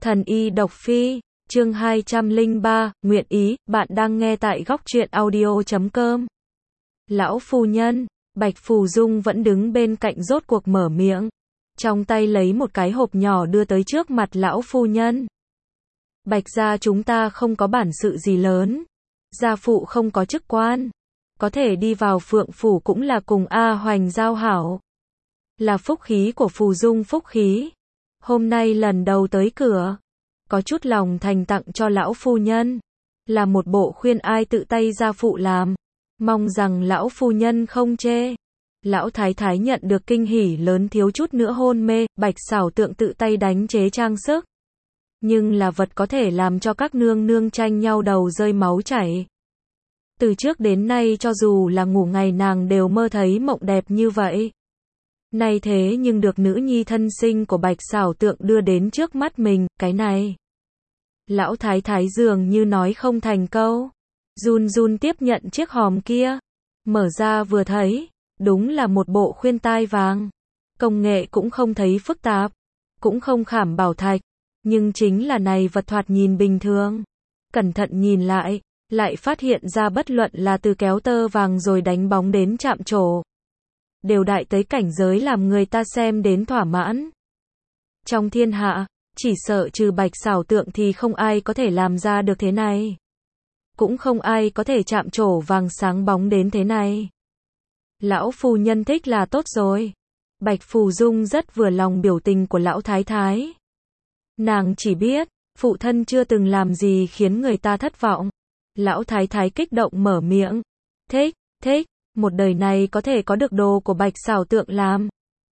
Thần y độc phi, chương 203, nguyện ý, bạn đang nghe tại góc truyện audio.com. Lão phu nhân, Bạch Phù Dung vẫn đứng bên cạnh rốt cuộc mở miệng. Trong tay lấy một cái hộp nhỏ đưa tới trước mặt lão phu nhân. Bạch gia chúng ta không có bản sự gì lớn. Gia phụ không có chức quan. Có thể đi vào Phượng Phủ cũng là cùng A Hoành giao hảo. Là phúc khí của Phù Dung phúc khí. Hôm nay lần đầu tới cửa. Có chút lòng thành tặng cho lão phu nhân. Là một bộ khuyên ai tự tay gia phụ làm. Mong rằng lão phu nhân không chê. Lão thái thái nhận được kinh hỉ lớn thiếu chút nữa hôn mê. Bạch Xảo Tượng tự tay đánh chế trang sức. Nhưng là vật có thể làm cho các nương nương tranh nhau đầu rơi máu chảy. Từ trước đến nay cho dù là ngủ ngày nàng đều mơ thấy mộng đẹp như vậy. Nay thế nhưng được nữ nhi thân sinh của Bạch Xảo Tượng đưa đến trước mắt mình, cái này. Lão thái thái dường như nói không thành câu. Run run tiếp nhận chiếc hòm kia. Mở ra vừa thấy, đúng là một bộ khuyên tai vàng. Công nghệ cũng không thấy phức tạp, cũng không khảm bảo thạch. Nhưng chính là này vật thoạt nhìn bình thường. Cẩn thận nhìn lại phát hiện ra bất luận là từ kéo tơ vàng rồi đánh bóng đến chạm trổ. Đều đại tới cảnh giới làm người ta xem đến thỏa mãn. Trong thiên hạ, chỉ sợ trừ Bạch Xảo Tượng thì không ai có thể làm ra được thế này. Cũng không ai có thể chạm trổ vàng sáng bóng đến thế này. Lão phu nhân thích là tốt rồi. Bạch Phù Dung rất vừa lòng biểu tình của lão thái thái. Nàng chỉ biết, phụ thân chưa từng làm gì khiến người ta thất vọng. Lão thái thái kích động mở miệng. Thích, một đời này có thể có được đồ của Bạch Xảo Tượng làm.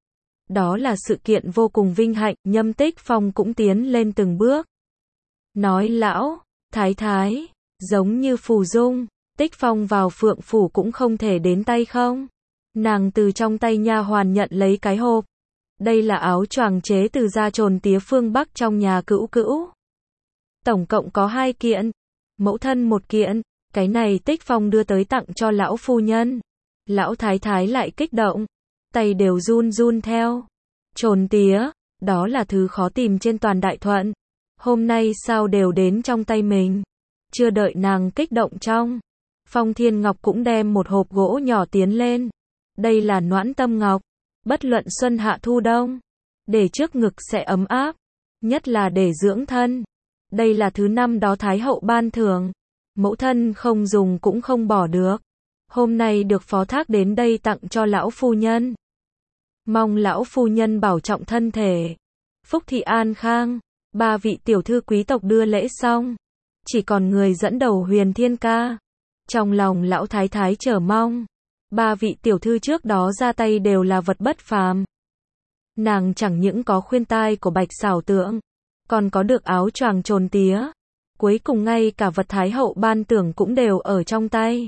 Đó là sự kiện vô cùng vinh hạnh, Nhâm Tích Phong cũng tiến lên từng bước. Nói lão, thái thái, giống như Phù Dung, Tích Phong vào Phượng Phủ cũng không thể đến tay không. Nàng từ trong tay nha hoàn nhận lấy cái hộp. Đây là áo choàng chế từ da trồn tía phương Bắc trong nhà cữu cữu. Tổng cộng có 2 kiện. Mẫu thân 1 kiện. Cái này Tích Phong đưa tới tặng cho lão phu nhân. Lão thái thái lại kích động. Tay đều run run theo. Trồn tía, đó là thứ khó tìm trên toàn Đại Thuận. Hôm nay sao đều đến trong tay mình. Chưa đợi nàng kích động trong. Phong Thiên Ngọc cũng đem một hộp gỗ nhỏ tiến lên. Đây là Noãn Tâm Ngọc. Bất luận xuân hạ thu đông. Để trước ngực sẽ ấm áp. Nhất là để dưỡng thân. Đây là thứ năm đó Thái hậu ban thưởng. Mẫu thân không dùng cũng không bỏ được. Hôm nay được phó thác đến đây tặng cho lão phu nhân. Mong lão phu nhân bảo trọng thân thể. Phúc thị an khang. 3 vị tiểu thư quý tộc đưa lễ xong. Chỉ còn người dẫn đầu Huyền Thiên Ca. Trong lòng lão thái thái chờ mong. 3 vị tiểu thư trước đó ra tay đều là vật bất phàm. Nàng chẳng những có khuyên tai của Bạch Xảo Tượng, còn có được áo choàng trồn tía. Cuối cùng ngay cả vật Thái hậu ban tưởng cũng đều ở trong tay.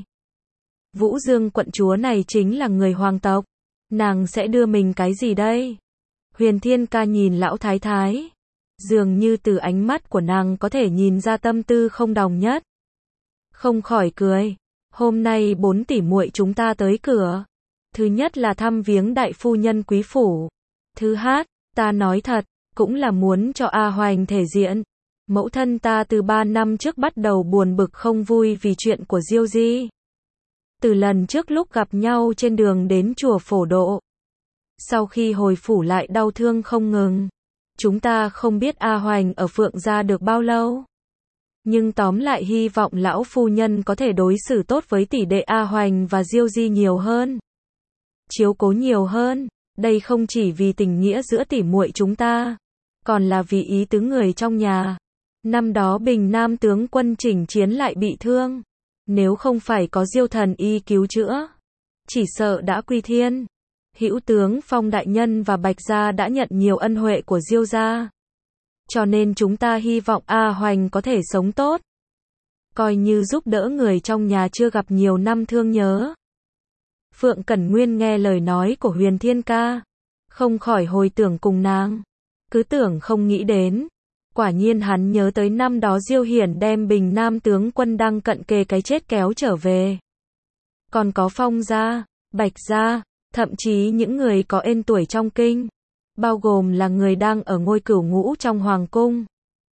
Vũ Dương quận chúa này chính là người hoàng tộc. Nàng sẽ đưa mình cái gì đây? Huyền Thiên Ca nhìn lão thái thái. Dường như từ ánh mắt của nàng có thể nhìn ra tâm tư không đồng nhất. Không khỏi cười. Hôm nay 4 tỷ muội chúng ta tới cửa. Thứ nhất là thăm viếng đại phu nhân quý phủ. Thứ hát, ta nói thật, cũng là muốn cho A Hoành thể diện. Mẫu thân ta từ 3 năm trước bắt đầu buồn bực không vui vì chuyện của Diêu Di. Từ lần trước lúc gặp nhau trên đường đến chùa Phổ Độ. Sau khi hồi phủ lại đau thương không ngừng. Chúng ta không biết A Hoành ở Phượng gia được bao lâu. Nhưng tóm lại hy vọng lão phu nhân có thể đối xử tốt với tỷ đệ A Hoành và Diêu Di nhiều hơn. Chiếu cố nhiều hơn. Đây không chỉ vì tình nghĩa giữa tỷ muội chúng ta, còn là vì ý tứ người trong nhà. Năm đó Bình Nam tướng quân chỉnh chiến lại bị thương. Nếu không phải có Diêu thần y cứu chữa, chỉ sợ đã quy thiên. Hữu tướng Phong đại nhân và Bạch gia đã nhận nhiều ân huệ của Diêu gia. Cho nên chúng ta hy vọng A Hoành có thể sống tốt. Coi như giúp đỡ người trong nhà chưa gặp nhiều năm thương nhớ. Phượng Cẩn Nguyên nghe lời nói của Huyền Thiên Ca. Không khỏi hồi tưởng cùng nàng. Cứ tưởng không nghĩ đến. Quả nhiên hắn nhớ tới năm đó Diêu Hiển đem Bình Nam tướng quân đang cận kề cái chết kéo trở về. Còn có Phong gia, Bạch gia, thậm chí những người có ên tuổi trong kinh. Bao gồm là người đang ở ngôi cửu ngũ trong hoàng cung.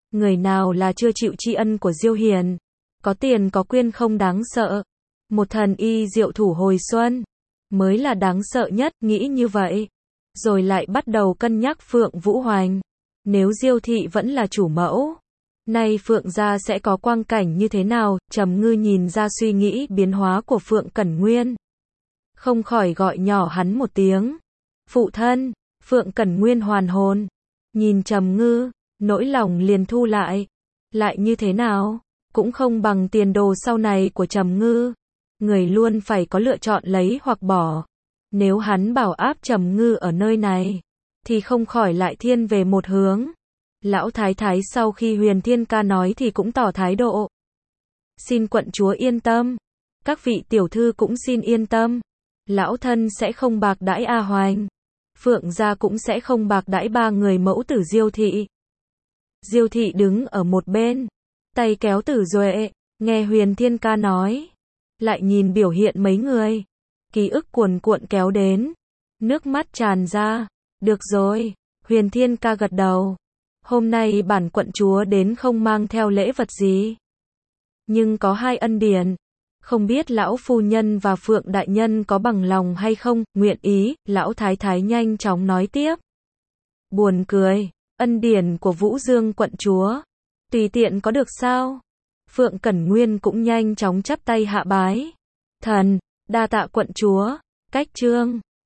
Người nào là chưa chịu tri ân của Diêu Hiền? Có tiền có quyền không đáng sợ. Một thần y diệu thủ hồi xuân mới là đáng sợ nhất, nghĩ như vậy. Rồi lại bắt đầu cân nhắc Phượng Vũ Hoành. Nếu Diêu thị vẫn là chủ mẫu, nay Phượng gia sẽ có quang cảnh như thế nào? Trầm Ngư nhìn ra suy nghĩ biến hóa của Phượng Cẩn Nguyên, không khỏi gọi nhỏ hắn một tiếng. Phụ thân. Phượng Cẩn Nguyên hoàn hồn, nhìn Trầm Ngư, nỗi lòng liền thu lại. Lại như thế nào, cũng không bằng tiền đồ sau này của Trầm Ngư. Người luôn phải có lựa chọn lấy hoặc bỏ. Nếu hắn bảo áp Trầm Ngư ở nơi này, thì không khỏi lại thiên về một hướng. Lão thái thái sau khi Huyền Thiên Ca nói thì cũng tỏ thái độ. Xin quận chúa yên tâm. Các vị tiểu thư cũng xin yên tâm. Lão thân sẽ không bạc đãi A Hoành. Phượng gia cũng sẽ không bạc đãi ba người mẫu tử Diêu thị. Diêu thị đứng ở một bên, tay kéo Tử Duệ, nghe Huyền Thiên Ca nói, lại nhìn biểu hiện mấy người, ký ức cuồn cuộn kéo đến, nước mắt tràn ra. Được rồi, Huyền Thiên Ca gật đầu. Hôm nay bản quận chúa đến không mang theo lễ vật gì, nhưng có hai ân điển, không biết lão phu nhân và Phượng đại nhân có bằng lòng hay không, nguyện ý. Lão thái thái nhanh chóng nói tiếp. Buồn cười, ân điển của Vũ Dương quận chúa, tùy tiện có được sao? Phượng Cẩn Nguyên cũng nhanh chóng chắp tay hạ bái. Thần, đa tạ quận chúa. Cách trương.